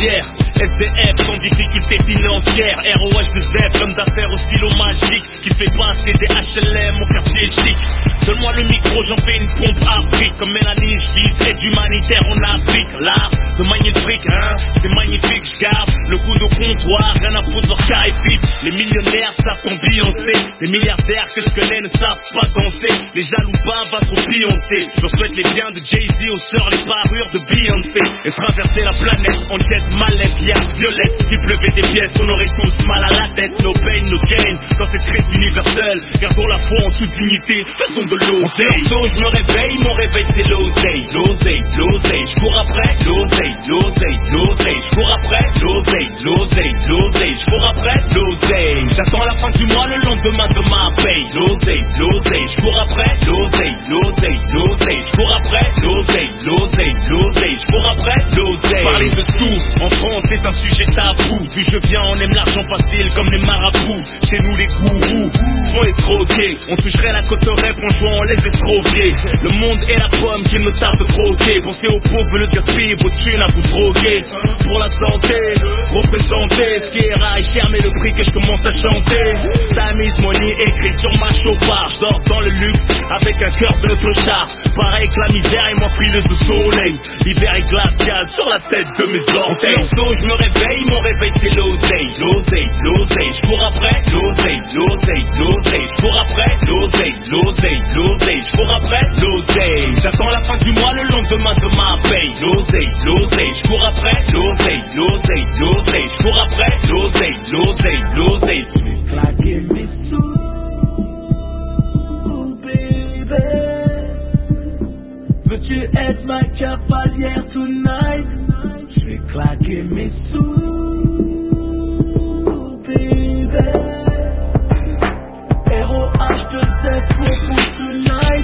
fier. SDF sans difficulté financière. ROH de Z, l'homme d'affaires au stylo magique qui fait passer des HLM au quartier chic. Donne-moi le micro, j'en fais une pompe Afrique. Comme Mélanie, je vise aide humanitaire en Afrique. L'art de manier le fric, hein, c'est magnifique. Je garde le coup de comptoir, rien à foutre leur cas et pipe. Les millionnaires savent ton Beyoncé. Les milliardaires que je connais ne savent pas danser. Les jaloux bavent à trop Beyoncé. Je leur souhaite les biens de Jay-Z aux sœurs, les parures de Beyoncé. Et traverser la planète en jet mallette, liasse violette. S'il pleuvait des pièces, on aurait tous mal à la tête. No pain, no gain, dans cette traite universelle. Gardons la foi en toute dignité, faisons de l'oseille. Je me réveille, mon réveil c'est l'oseille. L'oseille, l'oseille, je cours après l'oseille. L'oseille, l'oseille, je cours après l'oseille. L'oseille, l'oseille, je cours après l'oseille. J'attends la fin du mois, le lendemain de ma paye. L'oseille, l'oseille, je cours après l'oseille. L'oseille, l'oseille, je cours après l'oseille. L'oseille, l'oseille, je cours après l'oseille. Parler de sous, en France c'est un sujet tabou. D'où je viens, on aime l'argent facile comme les marabouts. Chez nous les gourous se font escroquer. On toucherait la côte rêve en jouant les escroquiers. Le monde est la pomme qu'il me tarde de croquer. Pensez aux pauvres, le gaspiller vos thunes à vous droguer. Pour la santé, représenter ce qui est rare et cher, mais le prix que je commence à chanter. Time is money écrit sur ma chauffard. Je dors dans le luxe avec un cœur de clochard. Pareil que la misère et moi frileuse de soleil. L'hiver est glacial sur la tête de mes orteils. Je me réveille, mon réveil c'est l'oseille. L'oseille, l'oseille, je cours après l'oseille. L'oseille, l'oseille, je cours après l'oseille. L'oseille, l'oseille, je cours après l'oseille. J'attends la fin du mois, le lendemain de ma paye. L'oseille, l'oseille, je cours après l'oseille. L'oseille, l'oseille, je cours après l'oseille. L'oseille, l'oseille. Claquer mes sous, baby. Veux-tu être ma cavalière tonight? Je vais claquer mes sous, baby. ROH2Z pour tonight.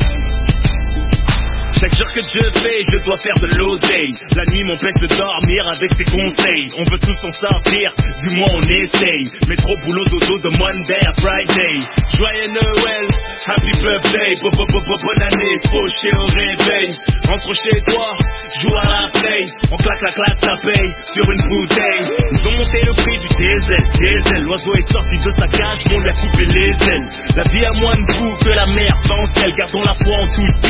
Chaque jour que je fais, je dois faire de l'oseille. La nuit m'empêche de dormir avec ses conseils. On veut tous s'en sortir, du moins on essaye. Métro, boulot, dodo de Monday à Friday. Joyeux Noël, happy birthday. Bonne année, fauché au réveil. Rentre chez toi, joue à la play. On claque la claque, ta paye sur une bouteille. Ils ont monté le prix du diesel, diesel. L'oiseau est sorti de sa cage, on lui a coupé les ailes. La vie a moins de goût que la mer sans sel. Gardons la foi en toute